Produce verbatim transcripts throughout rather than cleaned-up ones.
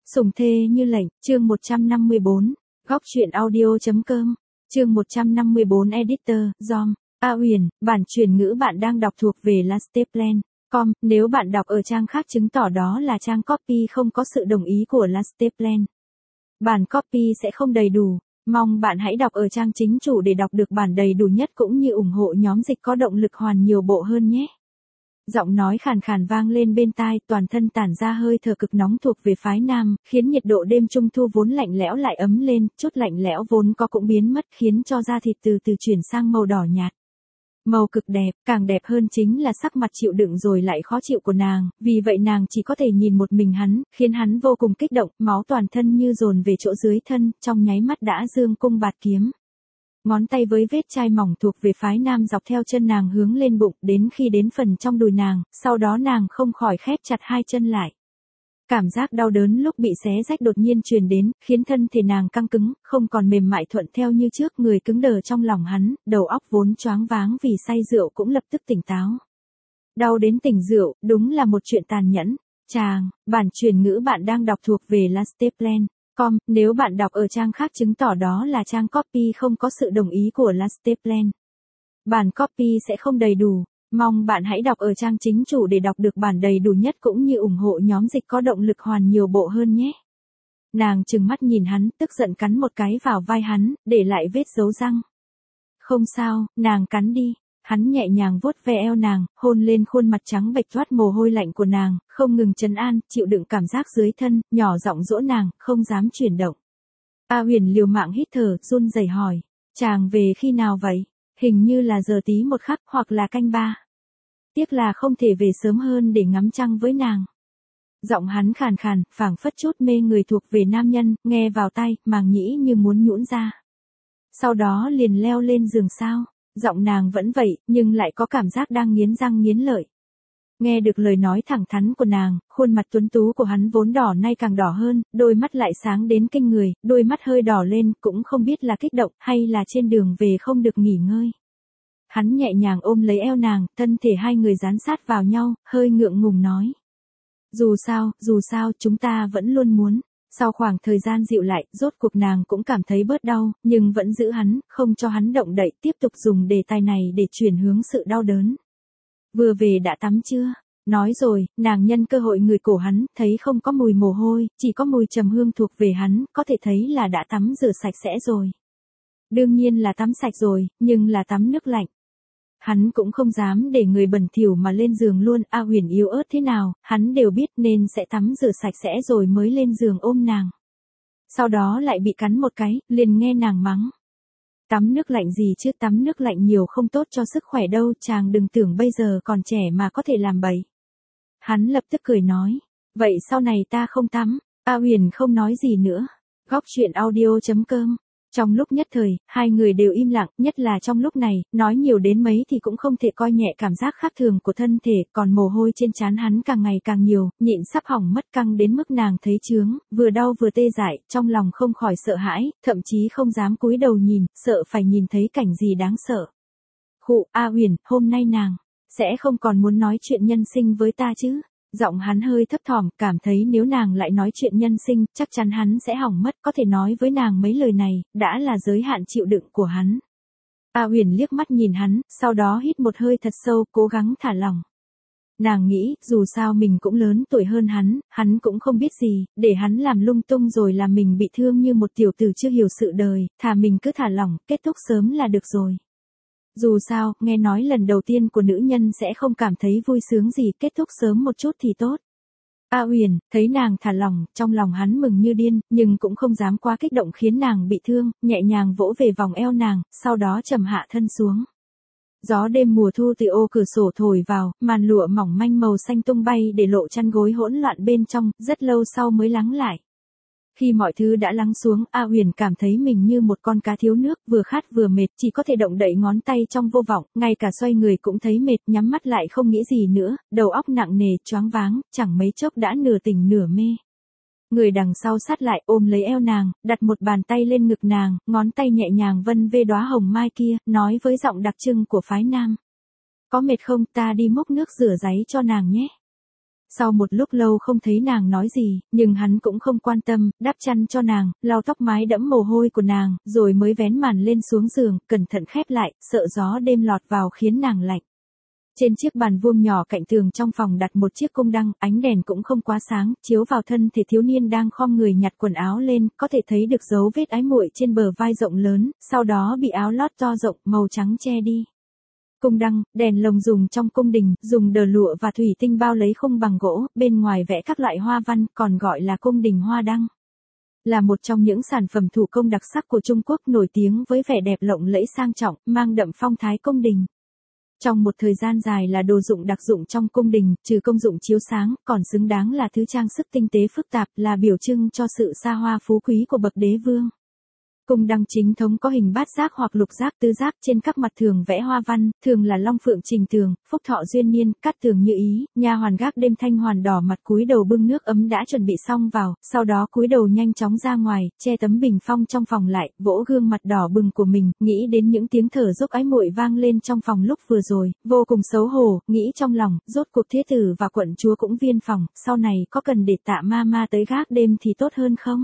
Sủng thê như lệnh, chương một trăm năm mươi bốn, góc truyện audio.com, chương một trăm năm mươi bốn Editor, Dom, A Uyển, bản truyền ngữ bạn đang đọc thuộc về Lasteplan chấm com, nếu bạn đọc ở trang khác chứng tỏ đó là trang copy không có sự đồng ý của Lasteplan. Bản copy sẽ không đầy đủ, mong bạn hãy đọc ở trang chính chủ để đọc được bản đầy đủ nhất cũng như ủng hộ nhóm dịch có động lực hoàn nhiều bộ hơn nhé. Giọng nói khàn khàn vang lên bên tai, toàn thân tản ra hơi thở cực nóng thuộc về phái nam, khiến nhiệt độ đêm trung thu vốn lạnh lẽo lại ấm lên, chút lạnh lẽo vốn có cũng biến mất, khiến cho da thịt từ từ chuyển sang màu đỏ nhạt. Màu cực đẹp, càng đẹp hơn chính là sắc mặt chịu đựng rồi lại khó chịu của nàng, vì vậy nàng chỉ có thể nhìn một mình hắn, khiến hắn vô cùng kích động, máu toàn thân như dồn về chỗ dưới thân, trong nháy mắt đã dương cung bạt kiếm. Ngón tay với vết chai mỏng thuộc về phái nam dọc theo chân nàng hướng lên bụng, đến khi đến phần trong đùi nàng, sau đó nàng không khỏi khép chặt hai chân lại. Cảm giác đau đớn lúc bị xé rách đột nhiên truyền đến, khiến thân thể nàng căng cứng, không còn mềm mại thuận theo như trước, người cứng đờ trong lòng hắn, đầu óc vốn choáng váng vì say rượu cũng lập tức tỉnh táo. Đau đến tỉnh rượu, đúng là một chuyện tàn nhẫn. Chàng, bản truyền ngữ bạn đang đọc thuộc về Lasteplan chấm com, nếu bạn đọc ở trang khác chứng tỏ đó là trang copy không có sự đồng ý của Lasteplan. Bản copy sẽ không đầy đủ, mong bạn hãy đọc ở trang chính chủ để đọc được bản đầy đủ nhất cũng như ủng hộ nhóm dịch có động lực hoàn nhiều bộ hơn nhé. Nàng trừng mắt nhìn hắn, tức giận cắn một cái vào vai hắn, để lại vết dấu răng. Không sao, nàng cắn đi. Hắn nhẹ nhàng vuốt ve eo nàng, hôn lên khuôn mặt trắng bệch toát mồ hôi lạnh của nàng, không ngừng trấn an, chịu đựng cảm giác dưới thân, nhỏ giọng dỗ nàng, không dám chuyển động. A Huyền liều mạng hít thở, run rẩy hỏi, chàng về khi nào vậy? Hình như là giờ tí một khắc hoặc là canh ba. Tiếc là không thể về sớm hơn để ngắm trăng với nàng. Giọng hắn khàn khàn, phảng phất chút mê người thuộc về nam nhân, nghe vào tai, màng nhĩ như muốn nhũn ra. Sau đó liền leo lên giường sao. Giọng nàng vẫn vậy, nhưng lại có cảm giác đang nghiến răng nghiến lợi. Nghe được lời nói thẳng thắn của nàng, khuôn mặt tuấn tú của hắn vốn đỏ nay càng đỏ hơn, đôi mắt lại sáng đến kinh người, đôi mắt hơi đỏ lên, cũng không biết là kích động hay là trên đường về không được nghỉ ngơi. Hắn nhẹ nhàng ôm lấy eo nàng, thân thể hai người dán sát vào nhau, hơi ngượng ngùng nói. Dù sao, dù sao, chúng ta vẫn luôn muốn. Sau khoảng thời gian dịu lại, rốt cuộc nàng cũng cảm thấy bớt đau, nhưng vẫn giữ hắn, không cho hắn động đậy, tiếp tục dùng đề tài này để chuyển hướng sự đau đớn. Vừa về đã tắm chưa? Nói rồi, nàng nhân cơ hội ngửi cổ hắn, thấy không có mùi mồ hôi, chỉ có mùi trầm hương thuộc về hắn, có thể thấy là đã tắm rửa sạch sẽ rồi. Đương nhiên là tắm sạch rồi, nhưng là tắm nước lạnh. Hắn cũng không dám để người bẩn thỉu mà lên giường luôn, A Huyền yếu ớt thế nào, hắn đều biết nên sẽ tắm rửa sạch sẽ rồi mới lên giường ôm nàng. Sau đó lại bị cắn một cái, liền nghe nàng mắng. Tắm nước lạnh gì chứ, tắm nước lạnh nhiều không tốt cho sức khỏe đâu, chàng đừng tưởng bây giờ còn trẻ mà có thể làm bậy. Hắn lập tức cười nói, vậy sau này ta không tắm. A Huyền không nói gì nữa. Góc truyện audio.com. Trong lúc nhất thời, hai người đều im lặng, nhất là trong lúc này, nói nhiều đến mấy thì cũng không thể coi nhẹ cảm giác khác thường của thân thể, còn mồ hôi trên trán hắn càng ngày càng nhiều, nhịn sắp hỏng mất căng đến mức nàng thấy chướng, vừa đau vừa tê dại, trong lòng không khỏi sợ hãi, thậm chí không dám cúi đầu nhìn, sợ phải nhìn thấy cảnh gì đáng sợ. Khụ, A Huyền, hôm nay nàng sẽ không còn muốn nói chuyện nhân sinh với ta chứ? Giọng hắn hơi thấp thỏm, cảm thấy nếu nàng lại nói chuyện nhân sinh, chắc chắn hắn sẽ hỏng mất, có thể nói với nàng mấy lời này, đã là giới hạn chịu đựng của hắn. A Huyền liếc mắt nhìn hắn, sau đó hít một hơi thật sâu, cố gắng thả lỏng. Nàng nghĩ, dù sao mình cũng lớn tuổi hơn hắn, hắn cũng không biết gì, để hắn làm lung tung rồi làm mình bị thương như một tiểu tử chưa hiểu sự đời, thà mình cứ thả lỏng, kết thúc sớm là được rồi. Dù sao, nghe nói lần đầu tiên của nữ nhân sẽ không cảm thấy vui sướng gì, kết thúc sớm một chút thì tốt. A Huyền, thấy nàng thả lỏng, trong lòng hắn mừng như điên, nhưng cũng không dám quá kích động khiến nàng bị thương, nhẹ nhàng vỗ về vòng eo nàng, sau đó trầm hạ thân xuống. Gió đêm mùa thu từ ô cửa sổ thổi vào, màn lụa mỏng manh màu xanh tung bay để lộ chăn gối hỗn loạn bên trong, rất lâu sau mới lắng lại. Khi mọi thứ đã lắng xuống, A Huyền cảm thấy mình như một con cá thiếu nước, vừa khát vừa mệt, chỉ có thể động đậy ngón tay trong vô vọng, ngay cả xoay người cũng thấy mệt, nhắm mắt lại không nghĩ gì nữa, đầu óc nặng nề, choáng váng, chẳng mấy chốc đã nửa tỉnh nửa mê. Người đằng sau sát lại ôm lấy eo nàng, đặt một bàn tay lên ngực nàng, ngón tay nhẹ nhàng vân vê đóa hồng mai kia, nói với giọng đặc trưng của phái nam. Có mệt không, ta đi múc nước rửa ráy cho nàng nhé. Sau một lúc lâu không thấy nàng nói gì, nhưng hắn cũng không quan tâm, đắp chăn cho nàng, lau tóc mái đẫm mồ hôi của nàng, rồi mới vén màn lên xuống giường, cẩn thận khép lại, sợ gió đêm lọt vào khiến nàng lạnh. Trên chiếc bàn vuông nhỏ cạnh tường trong phòng đặt một chiếc cung đăng, ánh đèn cũng không quá sáng, chiếu vào thân thể thiếu niên đang khom người nhặt quần áo lên, có thể thấy được dấu vết ái muội trên bờ vai rộng lớn, sau đó bị áo lót to rộng màu trắng che đi. Cung đăng, đèn lồng dùng trong cung đình, dùng đờ lụa và thủy tinh bao lấy khung bằng gỗ, bên ngoài vẽ các loại hoa văn, còn gọi là cung đình hoa đăng. Là một trong những sản phẩm thủ công đặc sắc của Trung Quốc nổi tiếng với vẻ đẹp lộng lẫy sang trọng, mang đậm phong thái cung đình. Trong một thời gian dài là đồ dụng đặc dụng trong cung đình, trừ công dụng chiếu sáng, còn xứng đáng là thứ trang sức tinh tế phức tạp, là biểu trưng cho sự xa hoa phú quý của bậc đế vương. Cung đăng chính thống có hình bát giác hoặc lục giác tứ giác, trên các mặt thường vẽ hoa văn, thường là long phượng trình tường, phúc thọ duyên niên, cát tường như ý, nha hoàn gác đêm thanh hoàn đỏ mặt cúi đầu bưng nước ấm đã chuẩn bị xong vào, sau đó cúi đầu nhanh chóng ra ngoài, che tấm bình phong trong phòng lại, vỗ gương mặt đỏ bừng của mình, nghĩ đến những tiếng thở dốc ái muội vang lên trong phòng lúc vừa rồi, vô cùng xấu hổ, nghĩ trong lòng, rốt cuộc thế tử và quận chúa cũng viên phòng, sau này có cần để Tạ ma ma tới gác đêm thì tốt hơn không?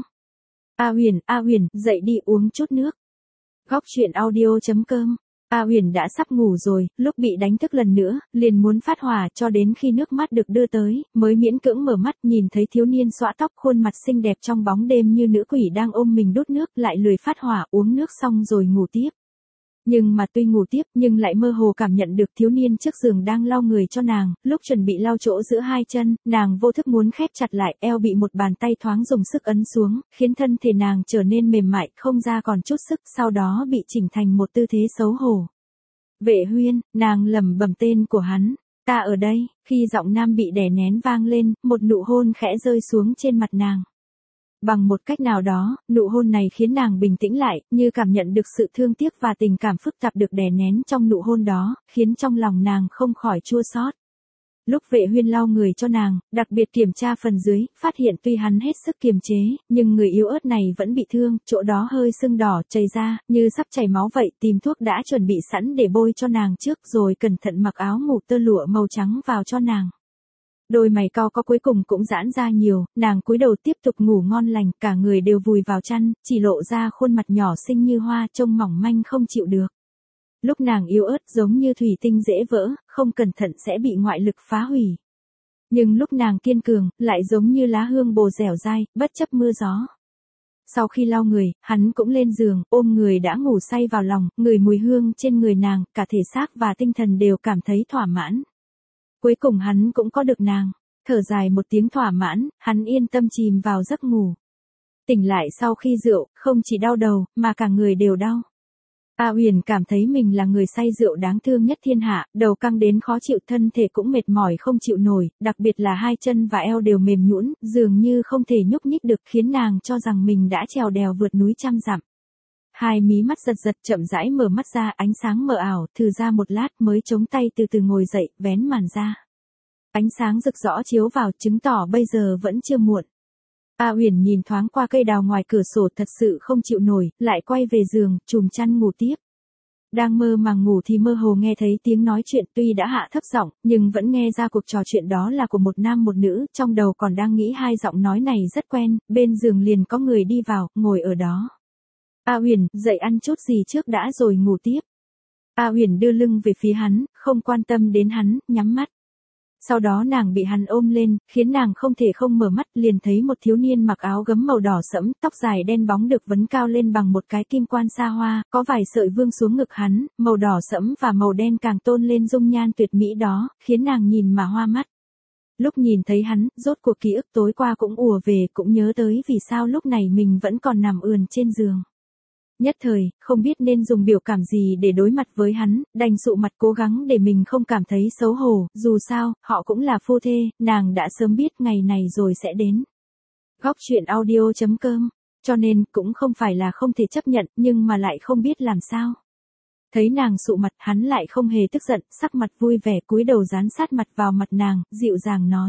A Huyền, A Huyền, dậy đi uống chút nước. Góc truyện audio chấm com. A Huyền đã sắp ngủ rồi, lúc bị đánh thức lần nữa, liền muốn phát hỏa cho đến khi nước mắt được đưa tới, mới miễn cưỡng mở mắt nhìn thấy thiếu niên xõa tóc khuôn mặt xinh đẹp trong bóng đêm như nữ quỷ đang ôm mình đút nước, lại lười phát hỏa uống nước xong rồi ngủ tiếp. Nhưng mà tuy ngủ tiếp nhưng lại mơ hồ cảm nhận được thiếu niên trước giường đang lau người cho nàng, lúc chuẩn bị lau chỗ giữa hai chân, nàng vô thức muốn khép chặt lại, eo bị một bàn tay thoáng dùng sức ấn xuống, khiến thân thể nàng trở nên mềm mại, không ra còn chút sức, sau đó bị chỉnh thành một tư thế xấu hổ. Vệ Huyên, nàng lẩm bẩm tên của hắn, ta ở đây, khi giọng nam bị đè nén vang lên, một nụ hôn khẽ rơi xuống trên mặt nàng. Bằng một cách nào đó, nụ hôn này khiến nàng bình tĩnh lại, như cảm nhận được sự thương tiếc và tình cảm phức tạp được đè nén trong nụ hôn đó, khiến trong lòng nàng không khỏi chua xót. Lúc Vệ Huyên lau người cho nàng, đặc biệt kiểm tra phần dưới, phát hiện tuy hắn hết sức kiềm chế, nhưng người yếu ớt này vẫn bị thương, chỗ đó hơi sưng đỏ, chảy ra, như sắp chảy máu vậy, tìm thuốc đã chuẩn bị sẵn để bôi cho nàng trước rồi cẩn thận mặc áo ngủ tơ lụa màu trắng vào cho nàng. Đôi mày cau có cuối cùng cũng giãn ra nhiều, nàng cúi đầu tiếp tục ngủ ngon lành, cả người đều vùi vào chăn, chỉ lộ ra khuôn mặt nhỏ xinh như hoa, trông mỏng manh không chịu được. Lúc nàng yếu ớt giống như thủy tinh dễ vỡ, không cẩn thận sẽ bị ngoại lực phá hủy. Nhưng lúc nàng kiên cường, lại giống như lá hương bồ dẻo dai, bất chấp mưa gió. Sau khi lau người, hắn cũng lên giường, ôm người đã ngủ say vào lòng, ngửi mùi hương trên người nàng, cả thể xác và tinh thần đều cảm thấy thỏa mãn. Cuối cùng hắn cũng có được nàng, thở dài một tiếng thỏa mãn, hắn yên tâm chìm vào giấc ngủ. Tỉnh lại sau khi rượu, không chỉ đau đầu, mà cả người đều đau. A Huyền cảm thấy mình là người say rượu đáng thương nhất thiên hạ, đầu căng đến khó chịu, thân thể cũng mệt mỏi không chịu nổi, đặc biệt là hai chân và eo đều mềm nhũn, dường như không thể nhúc nhích được, khiến nàng cho rằng mình đã trèo đèo vượt núi trăm dặm. Hai mí mắt giật giật chậm rãi mở mắt ra, ánh sáng mờ ảo, thử ra một lát mới chống tay từ từ ngồi dậy, vén màn ra. Ánh sáng rực rõ chiếu vào, chứng tỏ bây giờ vẫn chưa muộn. A Huyền nhìn thoáng qua cây đào ngoài cửa sổ, thật sự không chịu nổi, lại quay về giường, chùm chăn ngủ tiếp. Đang mơ màng ngủ thì mơ hồ nghe thấy tiếng nói chuyện, tuy đã hạ thấp giọng, nhưng vẫn nghe ra cuộc trò chuyện đó là của một nam một nữ, trong đầu còn đang nghĩ hai giọng nói này rất quen, bên giường liền có người đi vào, ngồi ở đó. A Huyền, dậy ăn chút gì trước đã rồi ngủ tiếp. A Huyền đưa lưng về phía hắn, không quan tâm đến hắn, nhắm mắt. Sau đó nàng bị hắn ôm lên, khiến nàng không thể không mở mắt, liền thấy một thiếu niên mặc áo gấm màu đỏ sẫm, tóc dài đen bóng được vấn cao lên bằng một cái kim quan xa hoa, có vài sợi vương xuống ngực hắn, màu đỏ sẫm và màu đen càng tôn lên dung nhan tuyệt mỹ đó, khiến nàng nhìn mà hoa mắt. Lúc nhìn thấy hắn, rốt cuộc ký ức tối qua cũng ùa về, cũng nhớ tới vì sao lúc này mình vẫn còn nằm ườn trên giường. Nhất thời, không biết nên dùng biểu cảm gì để đối mặt với hắn, đành sụ mặt cố gắng để mình không cảm thấy xấu hổ, dù sao, họ cũng là phu thê, nàng đã sớm biết ngày này rồi sẽ đến. Góc truyện audio chấm com, cho nên, cũng không phải là không thể chấp nhận, nhưng mà lại không biết làm sao. Thấy nàng sụ mặt, hắn lại không hề tức giận, sắc mặt vui vẻ cúi đầu dán sát mặt vào mặt nàng, dịu dàng nói.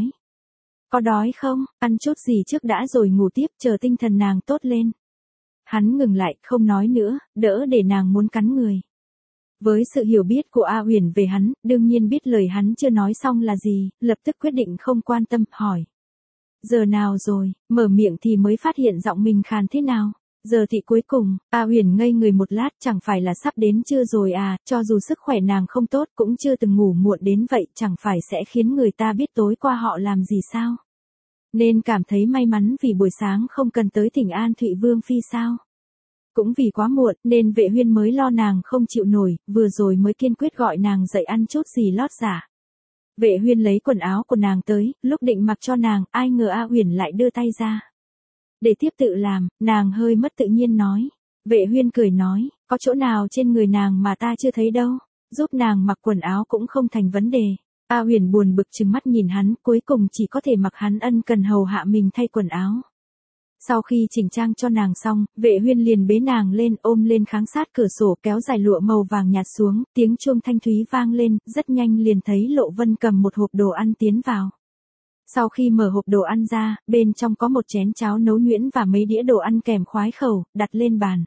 Có đói không, ăn chút gì trước đã rồi ngủ tiếp, chờ tinh thần nàng tốt lên. Hắn ngừng lại, không nói nữa, đỡ để nàng muốn cắn người. Với sự hiểu biết của A Uyển về hắn, đương nhiên biết lời hắn chưa nói xong là gì, lập tức quyết định không quan tâm, hỏi. Giờ nào rồi, mở miệng thì mới phát hiện giọng mình khàn thế nào. Giờ thì cuối cùng, A Uyển ngây người một lát, chẳng phải là sắp đến chưa rồi à, cho dù sức khỏe nàng không tốt cũng chưa từng ngủ muộn đến vậy, chẳng phải sẽ khiến người ta biết tối qua họ làm gì sao. Nên cảm thấy may mắn vì buổi sáng không cần tới thỉnh an Thụy Vương Phi sao. Cũng vì quá muộn, nên Vệ Huyên mới lo nàng không chịu nổi, vừa rồi mới kiên quyết gọi nàng dậy ăn chút gì lót giả. Vệ Huyên lấy quần áo của nàng tới, lúc định mặc cho nàng, ai ngờ A Uyển lại đưa tay ra. Để tiếp tự làm, nàng hơi mất tự nhiên nói. Vệ Huyên cười nói, có chỗ nào trên người nàng mà ta chưa thấy đâu, giúp nàng mặc quần áo cũng không thành vấn đề. A Uyển buồn bực trừng mắt nhìn hắn, cuối cùng chỉ có thể mặc hắn ân cần hầu hạ mình thay quần áo. Sau khi chỉnh trang cho nàng xong, Vệ Huyên liền bế nàng lên, ôm lên kháng sát cửa sổ, kéo dài lụa màu vàng nhạt xuống, tiếng chuông thanh thúy vang lên, rất nhanh liền thấy Lộ Vân cầm một hộp đồ ăn tiến vào. Sau khi mở hộp đồ ăn ra, bên trong có một chén cháo nấu nhuyễn và mấy đĩa đồ ăn kèm khoái khẩu, đặt lên bàn.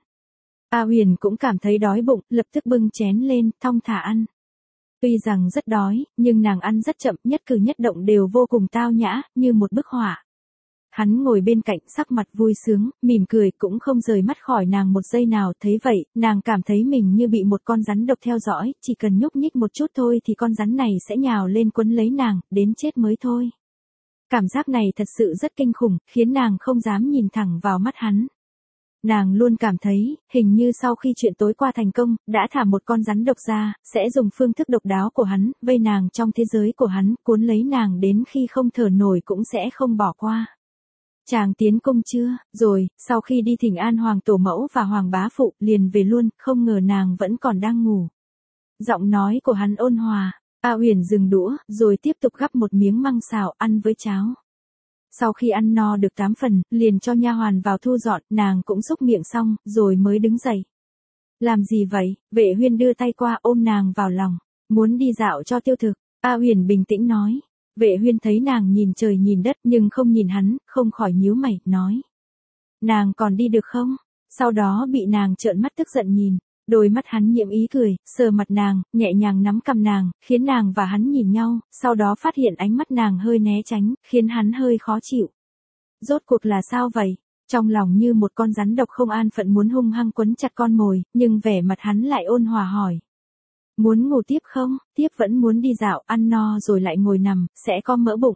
A Uyển cũng cảm thấy đói bụng, lập tức bưng chén lên, thong thả ăn. Tuy rằng rất đói, nhưng nàng ăn rất chậm, nhất cử nhất động đều vô cùng tao nhã, như một bức họa. Hắn ngồi bên cạnh, sắc mặt vui sướng, mỉm cười, cũng không rời mắt khỏi nàng một giây nào. Thấy vậy, nàng cảm thấy mình như bị một con rắn độc theo dõi, chỉ cần nhúc nhích một chút thôi thì con rắn này sẽ nhào lên quấn lấy nàng, đến chết mới thôi. Cảm giác này thật sự rất kinh khủng, khiến nàng không dám nhìn thẳng vào mắt hắn. Nàng luôn cảm thấy, hình như sau khi chuyện tối qua thành công, đã thả một con rắn độc ra, sẽ dùng phương thức độc đáo của hắn, vây nàng trong thế giới của hắn, cuốn lấy nàng đến khi không thở nổi cũng sẽ không bỏ qua. Chàng tiến cung chưa? Rồi, sau khi đi thỉnh an Hoàng Tổ Mẫu và Hoàng Bá Phụ, liền về luôn, không ngờ nàng vẫn còn đang ngủ. Giọng nói của hắn ôn hòa. A Uyển dừng đũa, rồi tiếp tục gắp một miếng măng xào, ăn với cháo. Sau khi ăn no được tám phần, liền cho nha hoàn vào thu dọn, nàng cũng xúc miệng xong, rồi mới đứng dậy. Làm gì vậy? Vệ Huyên đưa tay qua ôm nàng vào lòng, muốn đi dạo cho tiêu thực. A Uyển bình tĩnh nói. Vệ Huyên thấy nàng nhìn trời nhìn đất nhưng không nhìn hắn, không khỏi nhíu mày, nói. Nàng còn đi được không? Sau đó bị nàng trợn mắt tức giận nhìn. Đôi mắt hắn nhiễm ý cười, sờ mặt nàng, nhẹ nhàng nắm cầm nàng, khiến nàng và hắn nhìn nhau, sau đó phát hiện ánh mắt nàng hơi né tránh, khiến hắn hơi khó chịu. Rốt cuộc là sao vậy? Trong lòng như một con rắn độc không an phận muốn hung hăng quấn chặt con mồi, nhưng vẻ mặt hắn lại ôn hòa hỏi. Muốn ngủ tiếp không? Tiếp vẫn muốn đi dạo, ăn no rồi lại ngồi nằm, sẽ có mỡ bụng.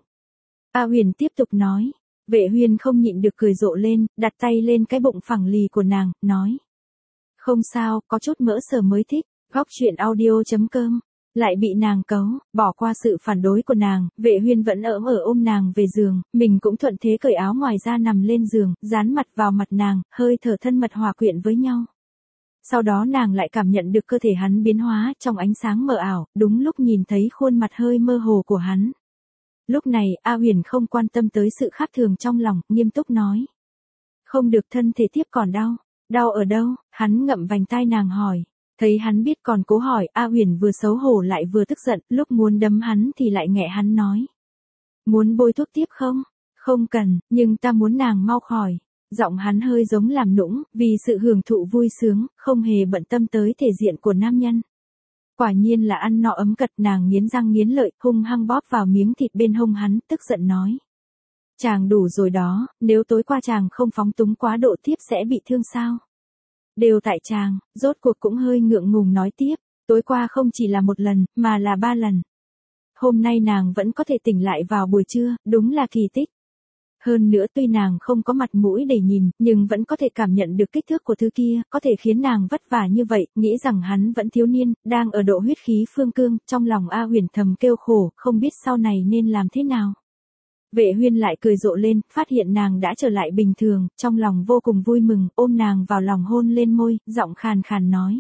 A Uyển tiếp tục nói. Vệ Huyên không nhịn được cười rộ lên, đặt tay lên cái bụng phẳng lì của nàng, nói. Không sao, có chút mỡ sờ mới thích. Góc truyện audio chấm com. Lại bị nàng cấu, bỏ qua sự phản đối của nàng, Vệ Huyên vẫn ỡm ở ôm nàng về giường, mình cũng thuận thế cởi áo ngoài ra nằm lên giường, dán mặt vào mặt nàng, hơi thở thân mật hòa quyện với nhau. Sau đó nàng lại cảm nhận được cơ thể hắn biến hóa trong ánh sáng mờ ảo, đúng lúc nhìn thấy khuôn mặt hơi mơ hồ của hắn. Lúc này, A Uyển không quan tâm tới sự khác thường trong lòng, nghiêm túc nói. Không được, thân thể tiếp còn đau. Đau ở đâu? Hắn ngậm vành tai nàng hỏi. Thấy hắn biết còn cố hỏi, A Uyển vừa xấu hổ lại vừa tức giận, lúc muốn đấm hắn thì lại nghẹ hắn nói. Muốn bôi thuốc tiếp không? Không cần, nhưng ta muốn nàng mau khỏi. Giọng hắn hơi giống làm nũng, vì sự hưởng thụ vui sướng, không hề bận tâm tới thể diện của nam nhân. Quả nhiên là ăn no ấm cật, nàng nghiến răng nghiến lợi, hung hăng bóp vào miếng thịt bên hông hắn, tức giận nói. Chàng đủ rồi đó, nếu tối qua chàng không phóng túng quá độ tiếp sẽ bị thương sao? Đều tại chàng, rốt cuộc cũng hơi ngượng ngùng nói tiếp, tối qua không chỉ là một lần, mà là ba lần. Hôm nay nàng vẫn có thể tỉnh lại vào buổi trưa, đúng là kỳ tích. Hơn nữa tuy nàng không có mặt mũi để nhìn, nhưng vẫn có thể cảm nhận được kích thước của thứ kia, có thể khiến nàng vất vả như vậy, nghĩ rằng hắn vẫn thiếu niên, đang ở độ huyết khí phương cương, trong lòng A Uyển thầm kêu khổ, không biết sau này nên làm thế nào. Vệ Huyên lại cười rộ lên, phát hiện nàng đã trở lại bình thường, trong lòng vô cùng vui mừng, ôm nàng vào lòng hôn lên môi, giọng khàn khàn nói.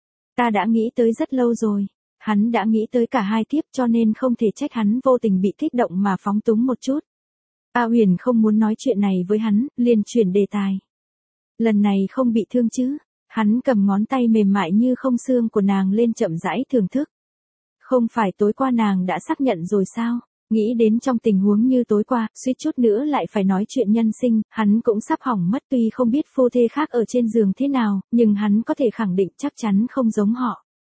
Ta đã nghĩ tới rất lâu rồi. Hắn đã nghĩ tới cả hai tiếp cho nên không thể trách hắn vô tình bị kích động mà phóng túng một chút. A Uyển không muốn nói chuyện này với hắn, liền chuyển đề tài. Lần này không bị thương chứ? Hắn cầm ngón tay mềm mại như không xương của nàng lên chậm rãi thưởng thức. Không phải tối qua nàng đã xác nhận rồi sao? Nghĩ đến trong tình huống như tối qua, suýt chút nữa lại phải nói chuyện nhân sinh, hắn cũng sắp hỏng mất, tuy không biết phu thê khác ở trên giường thế nào, nhưng hắn có thể khẳng định chắc chắn không giống họ.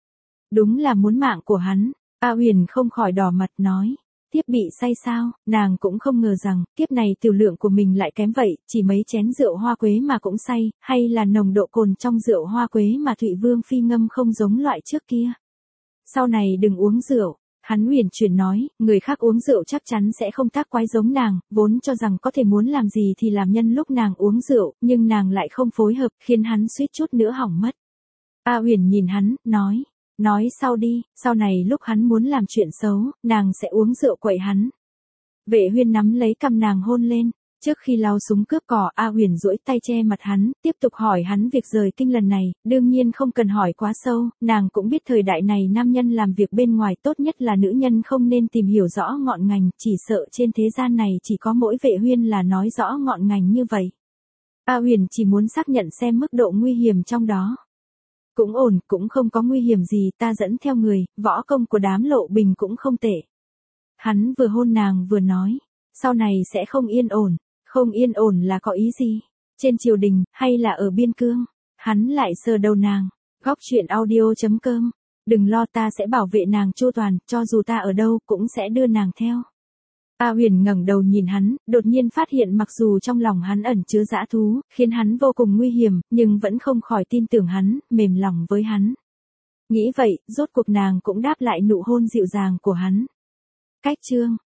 Đúng là muốn mạng của hắn. A Huyền không khỏi đỏ mặt nói. Tiếp bị say sao, nàng cũng không ngờ rằng, kiếp này tiểu lượng của mình lại kém vậy, chỉ mấy chén rượu hoa quế mà cũng say, hay là nồng độ cồn trong rượu hoa quế mà Thụy Vương Phi ngâm không giống loại trước kia. Sau này đừng uống rượu, hắn huyền chuyển nói, người khác uống rượu chắc chắn sẽ không tác quái giống nàng, vốn cho rằng có thể muốn làm gì thì làm nhân lúc nàng uống rượu, nhưng nàng lại không phối hợp, khiến hắn suýt chút nữa hỏng mất. A Huyền nhìn hắn, nói. Nói sau đi, sau này lúc hắn muốn làm chuyện xấu, nàng sẽ uống rượu quậy hắn. Vệ Huyên nắm lấy cằm nàng hôn lên, trước khi lao súng cướp cỏ A Huyền duỗi tay che mặt hắn, tiếp tục hỏi hắn việc rời kinh lần này, đương nhiên không cần hỏi quá sâu, nàng cũng biết thời đại này nam nhân làm việc bên ngoài tốt nhất là nữ nhân không nên tìm hiểu rõ ngọn ngành, chỉ sợ trên thế gian này chỉ có mỗi Vệ Huyên là nói rõ ngọn ngành như vậy. A Huyền chỉ muốn xác nhận xem mức độ nguy hiểm trong đó. Cũng ổn, cũng không có nguy hiểm gì, ta dẫn theo người, võ công của đám Lộ Bình cũng không tệ. Hắn vừa hôn nàng vừa nói, sau này sẽ không yên ổn, không yên ổn là có ý gì? Trên triều đình, hay là ở biên cương? Hắn lại sờ đầu nàng, góc truyện audio chấm com, đừng lo ta sẽ bảo vệ nàng chu toàn, cho dù ta ở đâu cũng sẽ đưa nàng theo. A Huyền ngẩng đầu nhìn hắn, đột nhiên phát hiện mặc dù trong lòng hắn ẩn chứa dã thú, khiến hắn vô cùng nguy hiểm, nhưng vẫn không khỏi tin tưởng hắn, mềm lòng với hắn. Nghĩ vậy, rốt cuộc nàng cũng đáp lại nụ hôn dịu dàng của hắn. Cách chương